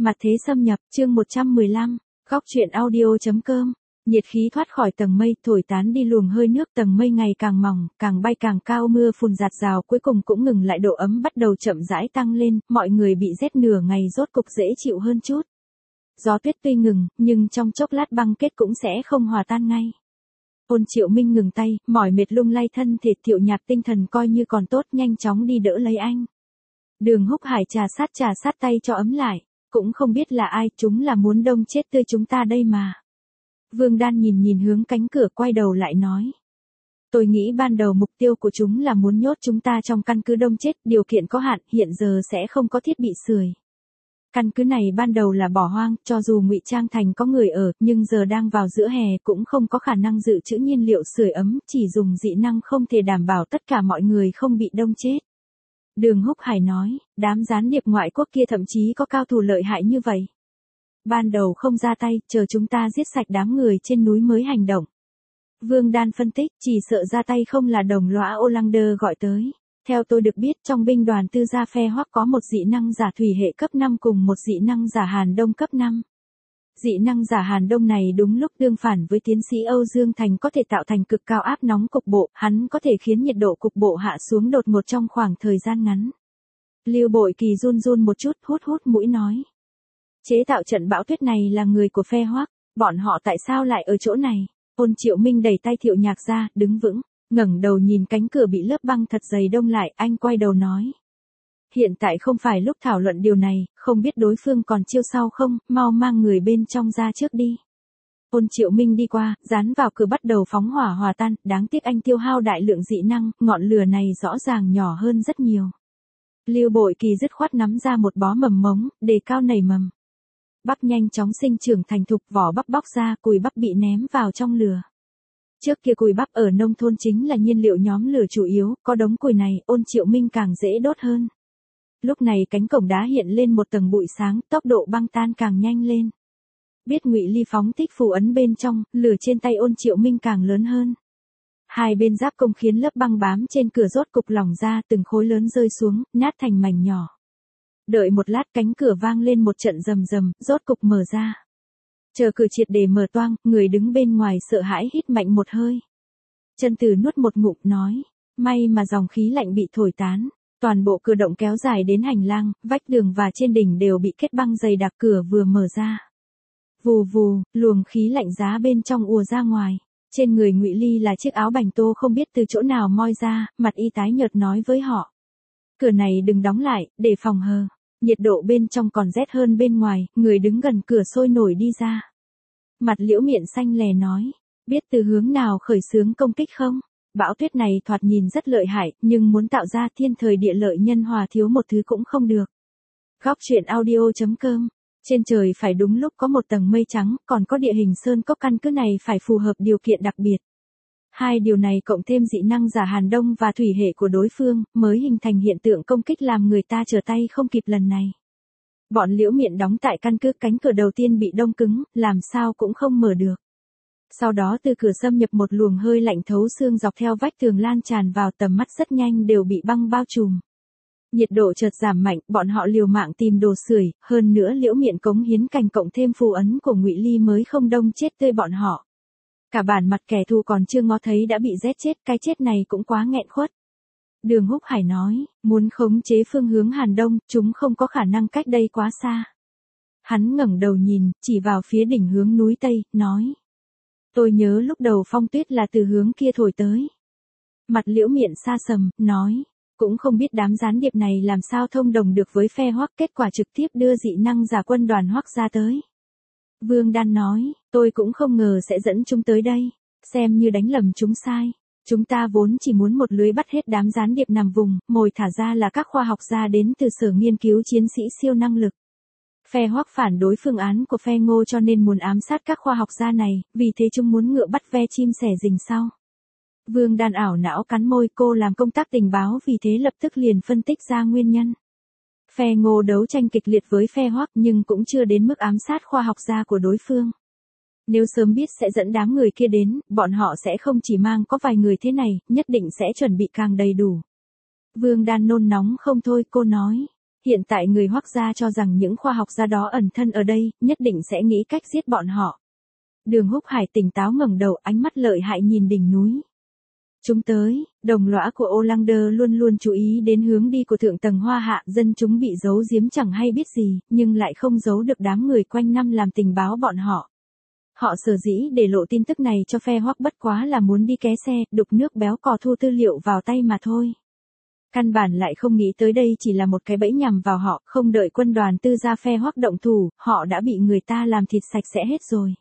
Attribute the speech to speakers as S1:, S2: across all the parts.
S1: Mặt thế xâm nhập, chương 115, góc truyện audio.com. Nhiệt khí thoát khỏi tầng mây, thổi tán đi luồng hơi nước, tầng mây ngày càng mỏng, càng bay càng cao, mưa phùn rạt rào cuối cùng cũng ngừng lại, độ ấm bắt đầu chậm rãi tăng lên, mọi người bị rét nửa ngày rốt cục dễ chịu hơn chút. Gió tuyết tuy ngừng, nhưng trong chốc lát băng kết cũng sẽ không hòa tan ngay. Ôn Triệu Minh ngừng tay, mỏi mệt lung lay thân thể, Thiệu Nhạc tinh thần coi như còn tốt, nhanh chóng đi đỡ lấy anh. Đường Húc Hải trà sát tay cho ấm lại. Cũng không biết là ai, chúng là muốn đông chết tươi chúng ta đây mà. Vương Đan nhìn hướng cánh cửa, quay đầu lại nói. Tôi nghĩ ban đầu mục tiêu của chúng là muốn nhốt chúng ta trong căn cứ đông chết, điều kiện có hạn, hiện giờ sẽ không có thiết bị sưởi. Căn cứ này ban đầu là bỏ hoang, cho dù ngụy trang thành có người ở, nhưng giờ đang vào giữa hè cũng không có khả năng dự trữ nhiên liệu sưởi ấm, chỉ dùng dị năng không thể đảm bảo tất cả mọi người không bị đông chết. Đường Húc Hải nói, đám gián điệp ngoại quốc kia thậm chí có cao thủ lợi hại như vậy. Ban đầu không ra tay, chờ chúng ta giết sạch đám người trên núi mới hành động. Vương Đan phân tích, chỉ sợ ra tay không là đồng lõa Olander gọi tới. Theo tôi được biết, trong binh đoàn tư gia phe Hoắc có một dị năng giả thủy hệ cấp 5 cùng một dị năng giả Hàn Đông cấp 5. Dị năng giả Hàn Đông này đúng lúc tương phản với tiến sĩ Âu Dương Thành, có thể tạo thành cực cao áp nóng cục bộ, hắn có thể khiến nhiệt độ cục bộ hạ xuống đột ngột trong khoảng thời gian ngắn. Lưu Bội Kỳ run một chút, hút mũi nói. Chế tạo trận bão tuyết này là người của phe Hoắc, bọn họ tại sao lại ở chỗ này? Ôn Triệu Minh đẩy tay Thiệu Nhạc ra, đứng vững, ngẩng đầu nhìn cánh cửa bị lớp băng thật dày đông lại, anh quay đầu nói. Hiện tại không phải lúc thảo luận điều này, không biết đối phương còn chiêu sau không, mau mang người bên trong ra trước đi. Ôn Triệu Minh đi qua, dán vào cửa bắt đầu phóng hỏa hòa tan, đáng tiếc anh tiêu hao đại lượng dị năng, ngọn lửa này rõ ràng nhỏ hơn rất nhiều. Lưu Bội Kỳ dứt khoát nắm ra một bó mầm mống, đề cao nảy mầm. Bắp nhanh chóng sinh trưởng thành thục, vỏ bắp bóc ra, cùi bắp bị ném vào trong lửa. Trước kia cùi bắp ở nông thôn chính là nhiên liệu nhóm lửa chủ yếu, có đống cùi này, Ôn Triệu Minh càng dễ đốt hơn. Lúc này cánh cổng đá hiện lên một tầng bụi sáng, tốc độ băng tan càng nhanh lên. Biết Ngụy Ly phóng thích phù ấn bên trong, lửa trên tay Ôn Triệu Minh càng lớn hơn. Hai bên giáp công khiến lớp băng bám trên cửa rốt cục lỏng ra, từng khối lớn rơi xuống, nát thành mảnh nhỏ. Đợi một lát cánh cửa vang lên một trận rầm rầm, rốt cục mở ra. Chờ cửa triệt để mở toang, người đứng bên ngoài sợ hãi hít mạnh một hơi. Chân Từ nuốt một ngụm nói, may mà dòng khí lạnh bị thổi tán. Toàn bộ cửa động kéo dài đến hành lang, vách tường và trên đỉnh đều bị kết băng dày đặc, cửa vừa mở ra. Vù vù, luồng khí lạnh giá bên trong ùa ra ngoài. Trên người Ngụy Ly là chiếc áo bành tô không biết từ chỗ nào moi ra, mặt y tái nhợt nói với họ. Cửa này đừng đóng lại, để phòng hờ. Nhiệt độ bên trong còn rét hơn bên ngoài, người đứng gần cửa sôi nổi đi ra. Mặt Liễu Miện xanh lè nói, biết từ hướng nào khởi xướng công kích không? Bão tuyết này thoạt nhìn rất lợi hại, nhưng muốn tạo ra thiên thời địa lợi nhân hòa thiếu một thứ cũng không được. Góc truyện audio.com. Trên trời phải đúng lúc có một tầng mây trắng, còn có địa hình sơn cốc, căn cứ này phải phù hợp điều kiện đặc biệt. Hai điều này cộng thêm dị năng giả Hàn Đông và thủy hệ của đối phương, mới hình thành hiện tượng công kích làm người ta trở tay không kịp lần này. Bọn Liễu Miện đóng tại căn cứ, cánh cửa đầu tiên bị đông cứng, làm sao cũng không mở được. Sau đó từ cửa xâm nhập một luồng hơi lạnh thấu xương dọc theo vách tường lan tràn vào, tầm mắt rất nhanh đều bị băng bao trùm. Nhiệt độ chợt giảm mạnh, bọn họ liều mạng tìm đồ sưởi, hơn nữa Liễu Miện cống hiến cành cộng thêm phù ấn của Ngụy Ly mới không đông chết tươi bọn họ. Cả bản mặt kẻ thù còn chưa ngó thấy đã bị rét chết, cái chết này cũng quá nghẹn khuất. Đường Húc Hải nói, muốn khống chế phương hướng Hàn Đông, chúng không có khả năng cách đây quá xa. Hắn ngẩng đầu nhìn, chỉ vào phía đỉnh hướng núi Tây, nói. Tôi nhớ lúc đầu phong tuyết là từ hướng kia thổi tới. Mặt Liễu Miện xa sầm, nói, cũng không biết đám gián điệp này làm sao thông đồng được với phe Hoắc, kết quả trực tiếp đưa dị năng giả quân đoàn Hoắc ra tới. Vương Đan nói, tôi cũng không ngờ sẽ dẫn chúng tới đây, xem như đánh lầm chúng sai. Chúng ta vốn chỉ muốn một lưới bắt hết đám gián điệp nằm vùng, mồi thả ra là các khoa học gia đến từ sở nghiên cứu chiến sĩ siêu năng lực. Phe Hoắc phản đối phương án của phe Ngô cho nên muốn ám sát các khoa học gia này, vì thế chúng muốn ngựa bắt ve chim sẻ rình sau. Vương Đan ảo não cắn môi, cô làm công tác tình báo vì thế lập tức liền phân tích ra nguyên nhân. Phe Ngô đấu tranh kịch liệt với phe Hoắc nhưng cũng chưa đến mức ám sát khoa học gia của đối phương. Nếu sớm biết sẽ dẫn đám người kia đến, bọn họ sẽ không chỉ mang có vài người thế này, nhất định sẽ chuẩn bị càng đầy đủ. Vương Đan nôn nóng không thôi, cô nói. Hiện tại người Hoắc gia cho rằng những khoa học gia đó ẩn thân ở đây, nhất định sẽ nghĩ cách giết bọn họ. Đường Húc Hải tỉnh táo ngẩng đầu, ánh mắt lợi hại nhìn đỉnh núi. Chúng tới, đồng lõa của Olander luôn luôn chú ý đến hướng đi của thượng tầng Hoa Hạ, dân chúng bị giấu giếm chẳng hay biết gì, nhưng lại không giấu được đám người quanh năm làm tình báo bọn họ. Họ sở dĩ để lộ tin tức này cho phe Hoắc bất quá là muốn đi ké xe, đục nước béo cò thu tư liệu vào tay mà thôi. Căn bản lại không nghĩ tới đây chỉ là một cái bẫy nhằm vào họ, không đợi quân đoàn Tư gia phe Hoắc động thủ, họ đã bị người ta làm thịt sạch sẽ hết rồi.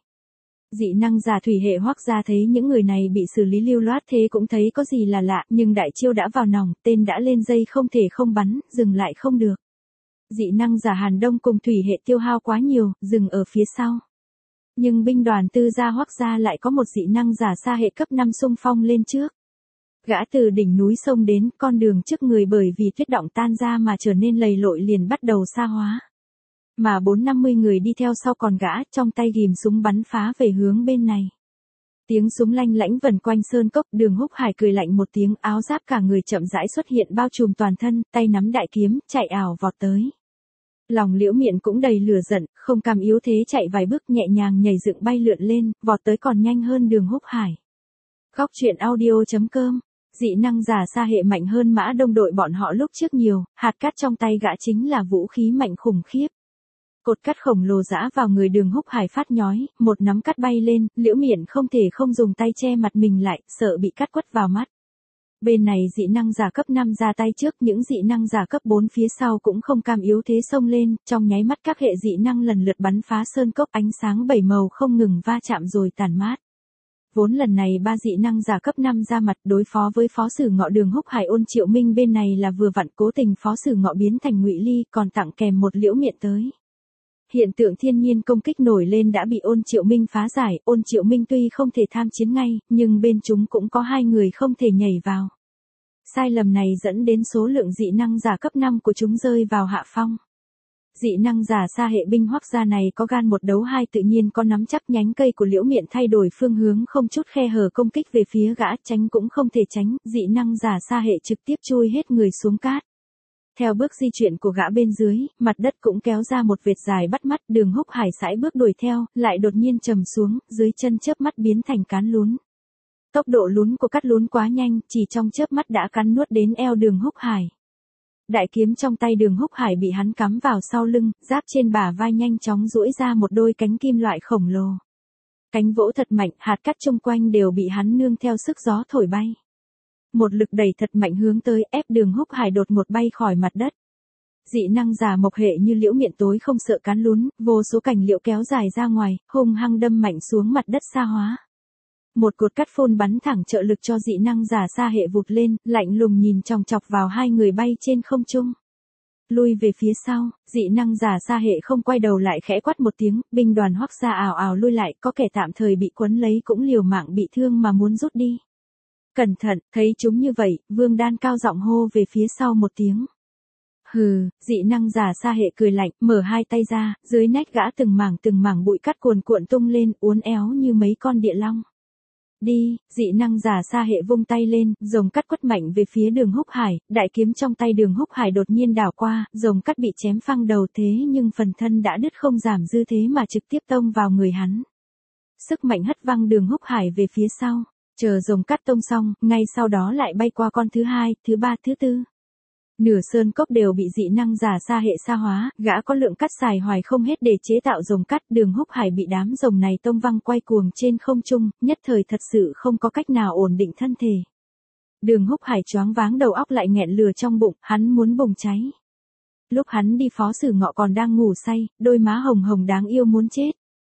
S1: Dị năng giả thủy hệ Hoắc gia thấy những người này bị xử lý lưu loát thế cũng thấy có gì là lạ, nhưng đại chiêu đã vào nòng, tên đã lên dây không thể không bắn, dừng lại không được. Dị năng giả Hàn Đông cùng thủy hệ tiêu hao quá nhiều, dừng ở phía sau. Nhưng binh đoàn Tư gia Hoắc gia lại có một dị năng giả xa hệ cấp 5 xung phong lên trước. Gã từ đỉnh núi sông đến, con đường trước người bởi vì tuyết động tan ra mà trở nên lầy lội liền bắt đầu xa hóa. Mà 450 người đi theo sau còn gã, trong tay ghìm súng bắn phá về hướng bên này. Tiếng súng lanh lảnh vần quanh sơn cốc, Đường Húc Hải cười lạnh một tiếng, áo giáp cả người chậm rãi xuất hiện bao trùm toàn thân, tay nắm đại kiếm, chạy ảo vọt tới. Lòng Liễu Miện cũng đầy lửa giận, không cam yếu thế chạy vài bước nhẹ nhàng nhảy dựng bay lượn lên, vọt tới còn nhanh hơn Đường Húc Hải. Góc truyện audio.com. Dị năng giả xa hệ mạnh hơn Mã Đông đội bọn họ lúc trước nhiều, hạt cát trong tay gã chính là vũ khí mạnh khủng khiếp. Cột cát khổng lồ giã vào người Đường Húc Hải phát nhói, một nắm cát bay lên, Liễu Miện không thể không dùng tay che mặt mình lại, sợ bị cát quất vào mắt. Bên này dị năng giả cấp 5 ra tay trước, những dị năng giả cấp 4 phía sau cũng không cam yếu thế xông lên, trong nháy mắt các hệ dị năng lần lượt bắn phá sơn cốc, ánh sáng bảy màu không ngừng va chạm rồi tàn mát. Vốn lần này ba dị năng giả cấp 5 ra mặt đối phó với phó sử Ngọ Đường Húc Hải Ôn Triệu Minh bên này là vừa vặn, cố tình phó sử Ngọ biến thành Ngụy Ly, còn tặng kèm một Liễu Miện tới. Hiện tượng thiên nhiên công kích nổi lên đã bị Ôn Triệu Minh phá giải, Ôn Triệu Minh tuy không thể tham chiến ngay, nhưng bên chúng cũng có hai người không thể nhảy vào. Sai lầm này dẫn đến số lượng dị năng giả cấp 5 của chúng rơi vào hạ phong. Dị năng giả xa hệ binh Hoắc gia này có gan một đấu hai, tự nhiên có nắm chắc nhánh cây của Liễu Miện thay đổi phương hướng không chút khe hở công kích về phía gã, tránh cũng không thể tránh, dị năng giả xa hệ trực tiếp chui hết người xuống cát. Theo bước di chuyển của gã bên dưới, mặt đất cũng kéo ra một vệt dài bắt mắt, Đường Húc Hải sải bước đuổi theo, lại đột nhiên trầm xuống, dưới chân chớp mắt biến thành cán lún. Tốc độ lún của cát lún quá nhanh, chỉ trong chớp mắt đã cắn nuốt đến eo Đường Húc Hải. Đại kiếm trong tay Đường Húc Hải bị hắn cắm vào sau lưng, giáp trên bả vai nhanh chóng duỗi ra một đôi cánh kim loại khổng lồ. Cánh vỗ thật mạnh, hạt cát chung quanh đều bị hắn nương theo sức gió thổi bay. Một lực đẩy thật mạnh hướng tới, ép Đường Húc Hải đột ngột bay khỏi mặt đất. Dị năng giả mộc hệ như Liễu Miện tối không sợ cán lún, vô số cành liễu kéo dài ra ngoài, hung hăng đâm mạnh xuống mặt đất xa hóa. Một cột cát phun bắn thẳng trợ lực cho dị năng giả xa hệ vụt lên, lạnh lùng nhìn chòng chọc vào hai người bay trên không trung. Lui về phía sau, dị năng giả xa hệ không quay đầu lại khẽ quát một tiếng, binh đoàn Hoắc gia ào ào lui lại, có kẻ tạm thời bị quấn lấy cũng liều mạng bị thương mà muốn rút đi. Cẩn thận, thấy chúng như vậy, Vương Đan cao giọng hô về phía sau một tiếng. Hừ, dị năng giả xa hệ cười lạnh, mở hai tay ra, dưới nách gã từng mảng bụi cát cuồn cuộn tung lên, uốn éo như mấy con địa long. Đi, dị năng giả xa hệ vung tay lên, rồng cát quất mạnh về phía Đường Húc Hải, đại kiếm trong tay Đường Húc Hải đột nhiên đảo qua, rồng cát bị chém phăng đầu thế nhưng phần thân đã đứt không giảm dư thế mà trực tiếp tông vào người hắn. Sức mạnh hất văng Đường Húc Hải về phía sau, chờ rồng cát tông xong, ngay sau đó lại bay qua con thứ hai, thứ ba, thứ tư. Nửa sơn cốc đều bị dị năng giả xa hệ xa hóa, gã có lượng cát xài hoài không hết để chế tạo rồng cát, Đường Húc Hải bị đám rồng này tông văng quay cuồng trên không trung, nhất thời thật sự không có cách nào ổn định thân thể. Đường Húc Hải choáng váng đầu óc lại nghẹn lửa trong bụng, hắn muốn bùng cháy. Lúc hắn đi phó sử Ngọ còn đang ngủ say, đôi má hồng hồng đáng yêu muốn chết.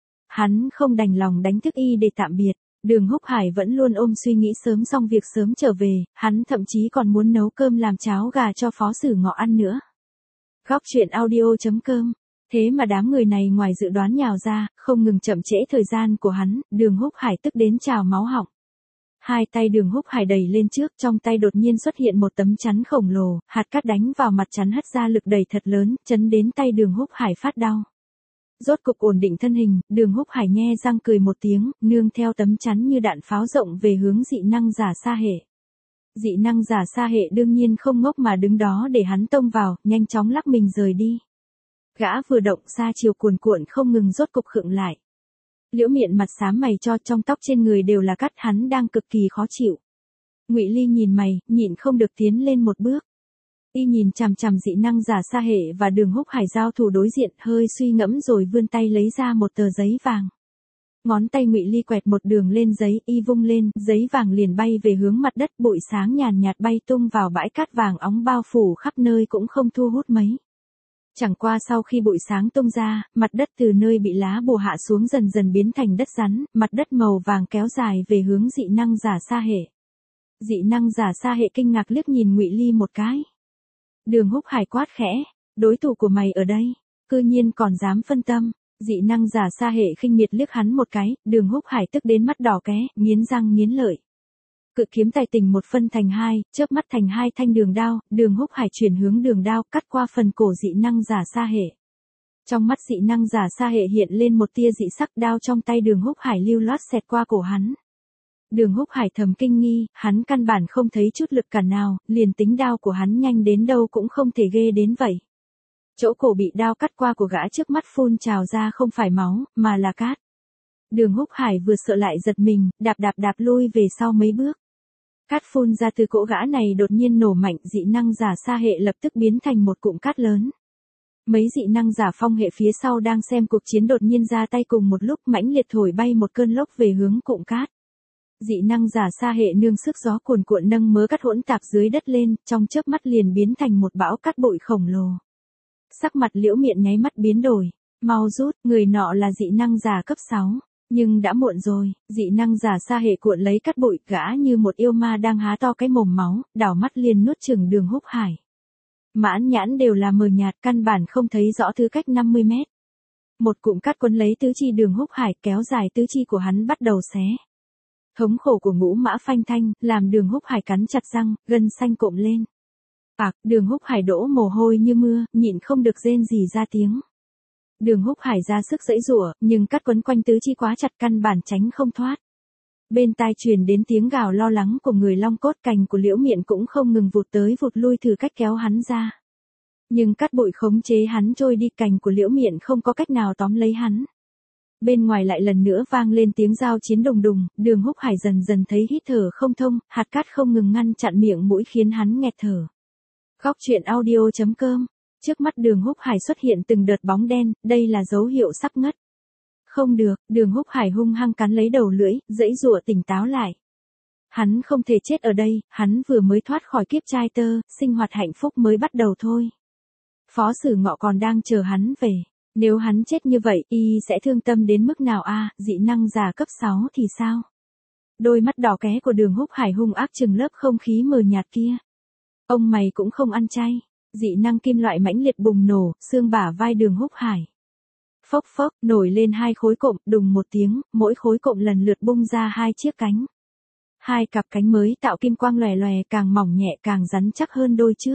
S1: Hắn không đành lòng đánh thức y để tạm biệt. Đường Húc Hải vẫn luôn ôm suy nghĩ sớm xong việc sớm trở về, hắn thậm chí còn muốn nấu cơm làm cháo gà cho phó sử Ngọ ăn nữa. Góc truyện audio.com. Thế mà đám người này ngoài dự đoán nhào ra, không ngừng chậm trễ thời gian của hắn, Đường Húc Hải tức đến trào máu họng. Hai tay Đường Húc Hải đẩy lên trước, trong tay đột nhiên xuất hiện một tấm chắn khổng lồ, hạt cát đánh vào mặt chắn hất ra lực đẩy thật lớn, chấn đến tay Đường Húc Hải phát đau. Rốt cục ổn định thân hình, Đường Húc Hải nhe răng cười một tiếng, nương theo tấm chắn như đạn pháo rộng về hướng dị năng giả xa hệ. Dị năng giả Sa Hệ đương nhiên không ngốc mà đứng đó để hắn tông vào, nhanh chóng lắc mình rời đi. Gã vừa động xa chiều cuồn cuộn không ngừng rốt cục khựng lại. Liễu Miện mặt xám mày cho, trong tóc trên người đều là cát, hắn đang cực kỳ khó chịu. Ngụy Ly nhìn mày, nhịn không được tiến lên một bước. Y nhìn chằm chằm dị năng giả Sa Hệ và Đường Húc Hải giao thủ đối diện, hơi suy ngẫm rồi vươn tay lấy ra một tờ giấy vàng. Ngón tay Ngụy Ly quẹt một đường lên giấy, y vung lên, giấy vàng liền bay về hướng mặt đất, bụi sáng nhàn nhạt bay tung vào bãi cát vàng óng bao phủ khắp nơi cũng không thu hút mấy. Chẳng qua sau khi bụi sáng tung ra, mặt đất từ nơi bị lá bùa hạ xuống dần dần biến thành đất rắn, mặt đất màu vàng kéo dài về hướng dị năng giả Sa Hệ. Dị năng giả Sa Hệ kinh ngạc liếc nhìn Ngụy Ly một cái. Đường Húc Hải quát khẽ, đối thủ của mày ở đây, cư nhiên còn dám phân tâm. Dị năng giả Sa Hệ khinh miệt liếc hắn một cái, Đường Húc Hải tức đến mắt đỏ ké, nghiến răng nghiến lợi. Cự kiếm tài tình một phân thành hai, chớp mắt thành hai thanh đường đao, Đường Húc Hải chuyển hướng đường đao cắt qua phần cổ dị năng giả Sa Hệ. Trong mắt dị năng giả Sa Hệ hiện lên một tia dị sắc, đao trong tay Đường Húc Hải lưu loát xẹt qua cổ hắn. Đường Húc Hải thầm kinh nghi, hắn căn bản không thấy chút lực cản nào, liền tính đao của hắn nhanh đến đâu cũng không thể ghê đến vậy. Chỗ cổ bị đao cắt qua của gã trước mắt phun trào ra không phải máu, mà là cát. Đường Húc Hải vừa sợ lại giật mình, đạp lui về sau mấy bước. Cát phun ra từ cổ gã này đột nhiên nổ mạnh, dị năng giả Sa Hệ lập tức biến thành một cụm cát lớn. Mấy dị năng giả phong hệ phía sau đang xem cuộc chiến đột nhiên ra tay cùng một lúc, mãnh liệt thổi bay một cơn lốc về hướng cụm cát. Dị năng giả Sa Hệ nương sức gió cuồn cuộn nâng mớ cát hỗn tạp dưới đất lên, trong chớp mắt liền biến thành một bão cát bụi khổng lồ. Sắc mặt Liễu Miện nháy mắt biến đổi, mau rút, người nọ là dị năng giả cấp 6, nhưng đã muộn rồi, dị năng giả Sa Hệ cuộn lấy cát bụi, gã như một yêu ma đang há to cái mồm máu, đảo mắt liền nuốt chửng Đường Húc Hải. Mãn nhãn đều là mờ nhạt, căn bản không thấy rõ thứ cách 50 mét. Một cụm cát quấn lấy tứ chi Đường Húc Hải, kéo dài tứ chi của hắn bắt đầu xé. Thống khổ của Ngũ Mã Phanh Thanh, làm Đường Húc Hải cắn chặt răng, gân xanh cộm lên. Đường Húc Hải đổ mồ hôi như mưa, nhịn không được rên rỉ ra tiếng. Đường Húc Hải ra sức giãy giụa, nhưng cát quấn quanh tứ chi quá chặt căn bản tránh không thoát. Bên tai truyền đến tiếng gào lo lắng của người long cốt, cành của Liễu Miện cũng không ngừng vụt tới vụt lui thử cách kéo hắn ra. Nhưng cát bụi khống chế hắn trôi đi, cành của Liễu Miện không có cách nào tóm lấy hắn. Bên ngoài lại lần nữa vang lên tiếng giao chiến đùng đùng, Đường Húc Hải dần dần thấy hít thở không thông, hạt cát không ngừng ngăn chặn miệng mũi khiến hắn nghẹt thở. Góc truyện audio.com. Trước mắt Đường Húc Hải xuất hiện từng đợt bóng đen, đây là dấu hiệu sắp ngất. Không được, Đường Húc Hải hung hăng cắn lấy đầu lưỡi, giãy giụa tỉnh táo lại. Hắn không thể chết ở đây, hắn vừa mới thoát khỏi kiếp trai tơ, sinh hoạt hạnh phúc mới bắt đầu thôi. Phó Sử Ngọ còn đang chờ hắn về. Nếu hắn chết như vậy, y sẽ thương tâm đến mức nào a? Dị năng giả cấp 6 thì sao? Đôi mắt đỏ ké của Đường Húc Hải hung ác trừng lớp không khí mờ nhạt kia. Ông mày cũng không ăn chay. Dị năng kim loại mãnh liệt bùng nổ, xương bả vai Đường Húc Hải. Phốc phốc, nổi lên hai khối cộm, đùng một tiếng, mỗi khối cộm lần lượt bung ra hai chiếc cánh. Hai cặp cánh mới tạo kim quang lòe lòe, càng mỏng nhẹ càng rắn chắc hơn đôi trước.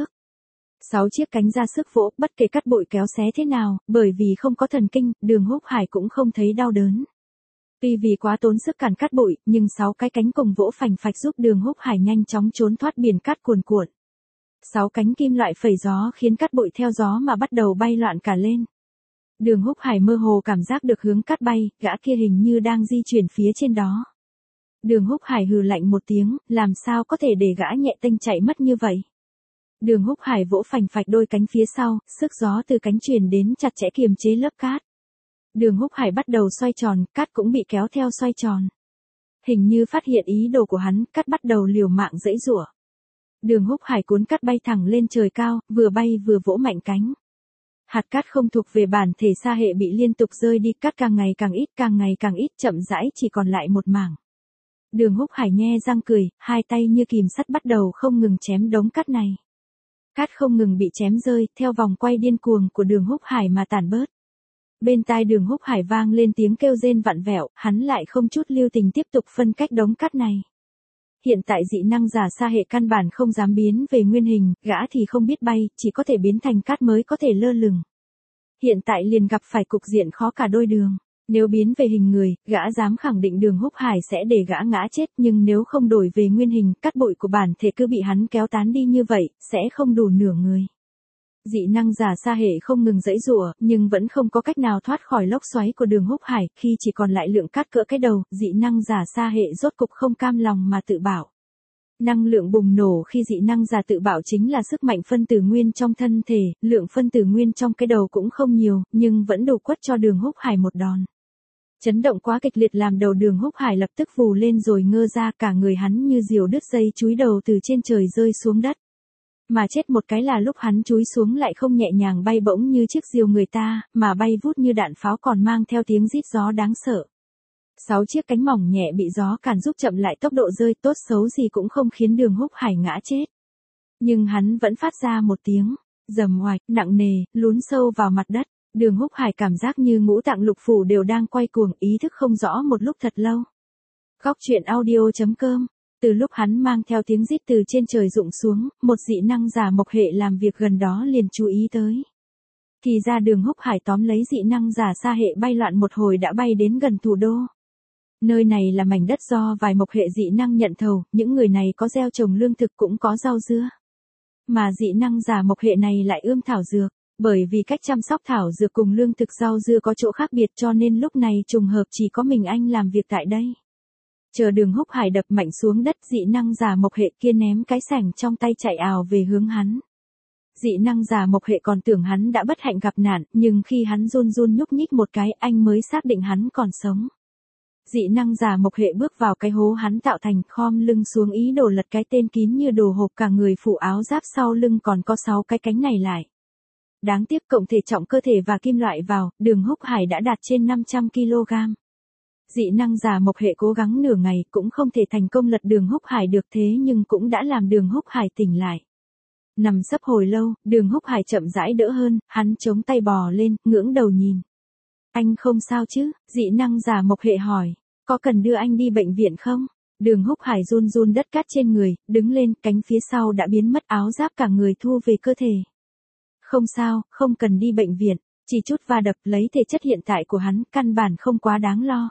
S1: 6 chiếc cánh ra sức vỗ, bất kể cát bụi kéo xé thế nào, bởi vì không có thần kinh, Đường Húc Hải cũng không thấy đau đớn. Tuy vì quá tốn sức cản cát bụi, nhưng 6 cái cánh cùng vỗ phành phạch giúp Đường Húc Hải nhanh chóng trốn thoát biển cát cuồn cuộn. 6 cánh kim loại phẩy gió khiến cát bụi theo gió mà bắt đầu bay loạn cả lên. Đường Húc Hải mơ hồ cảm giác được hướng cát bay, gã kia hình như đang di chuyển phía trên đó. Đường Húc Hải hừ lạnh một tiếng, làm sao có thể để gã nhẹ tênh chạy mất như vậy. Đường Húc Hải vỗ phành phạch đôi cánh phía sau, sức gió từ cánh truyền đến chặt chẽ kiềm chế lớp cát. Đường Húc Hải bắt đầu xoay tròn, cát cũng bị kéo theo xoay tròn. Hình như phát hiện ý đồ của hắn, cát bắt đầu liều mạng giãy giụa. Đường Húc Hải cuốn cát bay thẳng lên trời cao, vừa bay vừa vỗ mạnh cánh. Hạt cát không thuộc về bản thể Sa Hệ bị liên tục rơi đi, cát càng ngày càng ít, chậm rãi chỉ còn lại một mảng. Đường Húc Hải nhe răng cười, hai tay như kìm sắt bắt đầu không ngừng chém đống cát này. Cát không ngừng bị chém rơi, theo vòng quay điên cuồng của Đường Húc Hải mà tản bớt. Bên tai Đường Húc Hải vang lên tiếng kêu rên vặn vẹo, hắn lại không chút lưu tình tiếp tục phân cách đống cát này. Hiện tại dị năng giả Sa Hệ căn bản không dám biến về nguyên hình, gã thì không biết bay, chỉ có thể biến thành cát mới có thể lơ lửng. Hiện tại liền gặp phải cục diện khó cả đôi đường. Nếu biến về hình người, gã dám khẳng định Đường Húc Hải sẽ để gã ngã chết, nhưng nếu không đổi về nguyên hình, cát bụi của bản thể cứ bị hắn kéo tán đi như vậy, sẽ không đủ nửa người. Dị năng giả Sa Hệ không ngừng giãy giụa, nhưng vẫn không có cách nào thoát khỏi lốc xoáy của Đường Húc Hải, khi chỉ còn lại lượng cát cỡ cái đầu, dị năng giả Sa Hệ rốt cục không cam lòng mà tự bảo. Năng lượng bùng nổ khi dị năng giả tự bảo chính là sức mạnh phân tử nguyên trong thân thể, lượng phân tử nguyên trong cái đầu cũng không nhiều, nhưng vẫn đủ quất cho Đường Húc Hải một đòn. Chấn động quá kịch liệt làm đầu Đường Húc Hải lập tức vù lên rồi ngơ ra, cả người hắn như diều đứt dây chúi đầu từ trên trời rơi xuống đất. Mà chết một cái là lúc hắn chúi xuống lại không nhẹ nhàng bay bổng như chiếc diều người ta, mà bay vút như đạn pháo còn mang theo tiếng rít gió đáng sợ. 6 chiếc cánh mỏng nhẹ bị gió càn giúp chậm lại tốc độ rơi, tốt xấu gì cũng không khiến Đường Húc Hải ngã chết. Nhưng hắn vẫn phát ra một tiếng rầm oạch nặng nề, lún sâu vào mặt đất. Đường Húc Hải cảm giác như ngũ tạng lục phủ đều đang quay cuồng, ý thức không rõ một lúc thật lâu. Góc truyện audio.com. Từ lúc hắn mang theo tiếng rít từ trên trời rụng xuống, một dị năng giả Mộc Hệ làm việc gần đó liền chú ý tới. Thì ra Đường Húc Hải tóm lấy dị năng giả Sa Hệ bay loạn một hồi đã bay đến gần thủ đô. Nơi này là mảnh đất do vài Mộc Hệ dị năng nhận thầu, những người này có gieo trồng lương thực cũng có rau dưa. Mà dị năng giả Mộc Hệ này lại ươm thảo dược. Bởi vì cách chăm sóc thảo dược cùng lương thực rau dưa có chỗ khác biệt cho nên lúc này trùng hợp chỉ có mình anh làm việc tại đây. Chờ Đường Húc Hải đập mạnh xuống đất, dị năng giả Mộc Hệ kia ném cái sẻng trong tay chạy ào về hướng hắn. Dị năng giả Mộc Hệ còn tưởng hắn đã bất hạnh gặp nạn, nhưng khi hắn run run nhúc nhích một cái anh mới xác định hắn còn sống. Dị năng giả Mộc Hệ bước vào cái hố hắn tạo thành, khom lưng xuống ý đồ lật cái tên kín như đồ hộp, cả người phủ áo giáp sau lưng còn có 6 cái cánh này lại. Đáng tiếc cộng thể trọng cơ thể và kim loại vào, Đường Húc Hải đã đạt trên 500 kg. Dị năng giả Mộc Hệ cố gắng nửa ngày cũng không thể thành công lật Đường Húc Hải được, thế nhưng cũng đã làm Đường Húc Hải tỉnh lại. Nằm sấp hồi lâu, Đường Húc Hải chậm rãi đỡ hơn, hắn chống tay bò lên, ngưỡng đầu nhìn. Anh không sao chứ? Dị năng giả Mộc Hệ hỏi. Có cần đưa anh đi bệnh viện không? Đường Húc Hải run run đất cát trên người, đứng lên, cánh phía sau đã biến mất, áo giáp cả người thu về cơ thể. Không sao, không cần đi bệnh viện, chỉ chút va đập, lấy thể chất hiện tại của hắn, căn bản không quá đáng lo.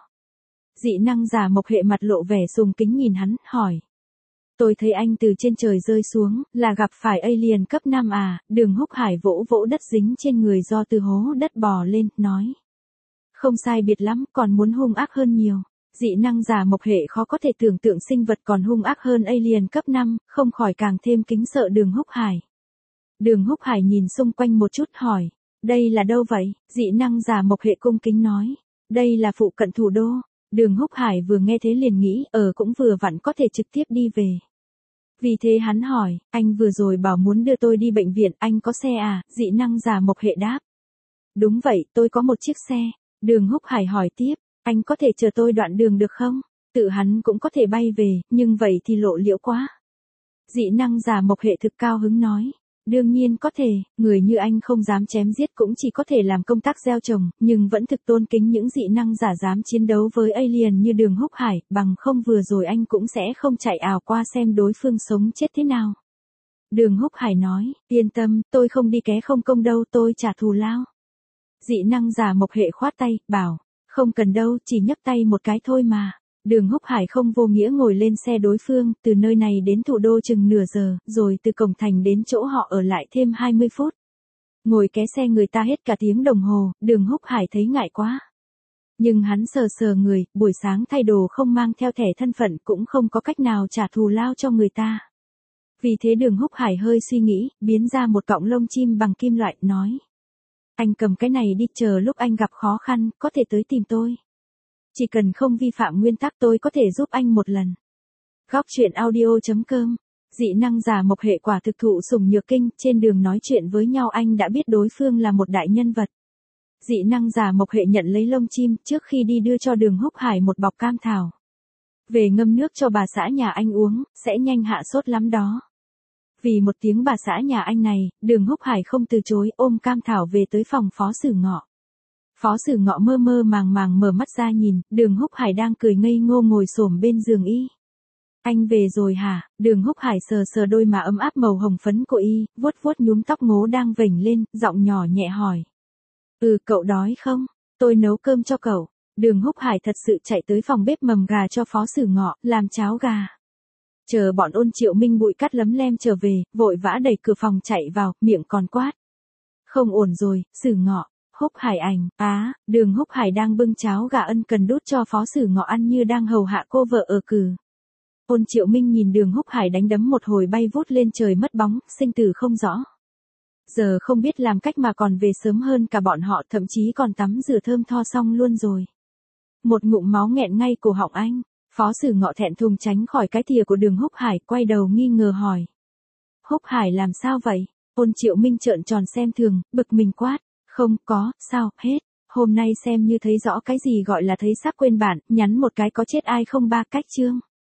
S1: Dị năng giả Mộc Hệ mặt lộ vẻ sùng kính nhìn hắn, hỏi. Tôi thấy anh từ trên trời rơi xuống, là gặp phải alien cấp 5 à? Đường Húc Hải vỗ vỗ đất dính trên người do từ hố đất bò lên, nói. Không sai biệt lắm, còn muốn hung ác hơn nhiều. Dị năng giả Mộc Hệ khó có thể tưởng tượng sinh vật còn hung ác hơn alien cấp 5, không khỏi càng thêm kính sợ Đường Húc Hải. Đường Húc Hải nhìn xung quanh một chút hỏi, đây là đâu vậy? Dị năng giả Mộc Hệ cung kính nói, đây là phụ cận thủ đô. Đường Húc Hải vừa nghe thế liền nghĩ, cũng vừa vặn có thể trực tiếp đi về. Vì thế hắn hỏi, anh vừa rồi bảo muốn đưa tôi đi bệnh viện, anh có xe à? Dị năng giả Mộc Hệ đáp. Đúng vậy, tôi có một chiếc xe. Đường Húc Hải hỏi tiếp, anh có thể chờ tôi đoạn đường được không? Tự hắn cũng có thể bay về, nhưng vậy thì lộ liễu quá. Dị năng giả Mộc Hệ thực cao hứng nói. Đương nhiên có thể, người như anh không dám chém giết cũng chỉ có thể làm công tác gieo trồng, nhưng vẫn thực tôn kính những dị năng giả dám chiến đấu với alien như Đường Húc Hải, bằng không vừa rồi anh cũng sẽ không chạy ảo qua xem đối phương sống chết thế nào. Đường Húc Hải nói, yên tâm, tôi không đi ké không công đâu, tôi trả thù lao. Dị năng giả Mộc Hệ khoát tay, bảo, không cần đâu, chỉ nhấc tay một cái thôi mà. Đường Húc Hải không vô nghĩa ngồi lên xe đối phương, từ nơi này đến thủ đô chừng nửa giờ, rồi từ cổng thành đến chỗ họ ở lại thêm 20 phút. Ngồi ké xe người ta hết cả tiếng đồng hồ, Đường Húc Hải thấy ngại quá. Nhưng hắn sờ sờ người, buổi sáng thay đồ không mang theo thẻ thân phận cũng không có cách nào trả thù lao cho người ta. Vì thế Đường Húc Hải hơi suy nghĩ, biến ra một cọng lông chim bằng kim loại, nói. Anh cầm cái này đi, chờ lúc anh gặp khó khăn, có thể tới tìm tôi. Chỉ cần không vi phạm nguyên tắc tôi có thể giúp anh một lần. Góc truyện audio.com. Dị năng giả Mộc Hệ quả thực thụ sủng nhược kinh, trên đường nói chuyện với nhau anh đã biết đối phương là một đại nhân vật. Dị năng giả Mộc Hệ nhận lấy lông chim, trước khi đi đưa cho Đường Húc Hải một bọc cam thảo. Về ngâm nước cho bà xã nhà anh uống, sẽ nhanh hạ sốt lắm đó. Vì một tiếng bà xã nhà anh này, Đường Húc Hải không từ chối, ôm cam thảo về tới phòng Phó Sử Ngọ. Phó Sử Ngọ mơ mơ màng màng mở mắt ra nhìn, Đường Húc Hải đang cười ngây ngô ngồi xổm bên giường y. Anh về rồi hả? Đường Húc Hải sờ sờ đôi má ấm áp màu hồng phấn của y, vuốt vuốt nhúm tóc ngố đang vểnh lên, giọng nhỏ nhẹ hỏi. Cậu đói không? Tôi nấu cơm cho cậu. Đường Húc Hải thật sự chạy tới phòng bếp mầm gà cho Phó Sử Ngọ, làm cháo gà. Chờ bọn Ôn Triệu Minh bụi cắt lấm lem trở về, vội vã đẩy cửa phòng chạy vào, miệng còn quát. Không ổn rồi, Sử Ngọ. Húc Hải ảnh, Đường Húc Hải đang bưng cháo gà ân cần đút cho Phó Sử Ngọ ăn như đang hầu hạ cô vợ ở cử. Ôn Triệu Minh nhìn Đường Húc Hải đánh đấm một hồi bay vút lên trời mất bóng, sinh tử không rõ. Giờ không biết làm cách mà còn về sớm hơn cả bọn họ, thậm chí còn tắm rửa thơm tho xong luôn rồi. Một ngụm máu nghẹn ngay cổ họng anh, Phó Sử Ngọ thẹn thùng tránh khỏi cái thìa của Đường Húc Hải, quay đầu nghi ngờ hỏi. Húc Hải làm sao vậy? Ôn Triệu Minh trợn tròn xem thường, bực mình quát. Không có, sao, hết. Hôm nay xem như thấy rõ cái gì gọi là thấy xác quên bản, nhắn một cái có chết ai không ba cách chương.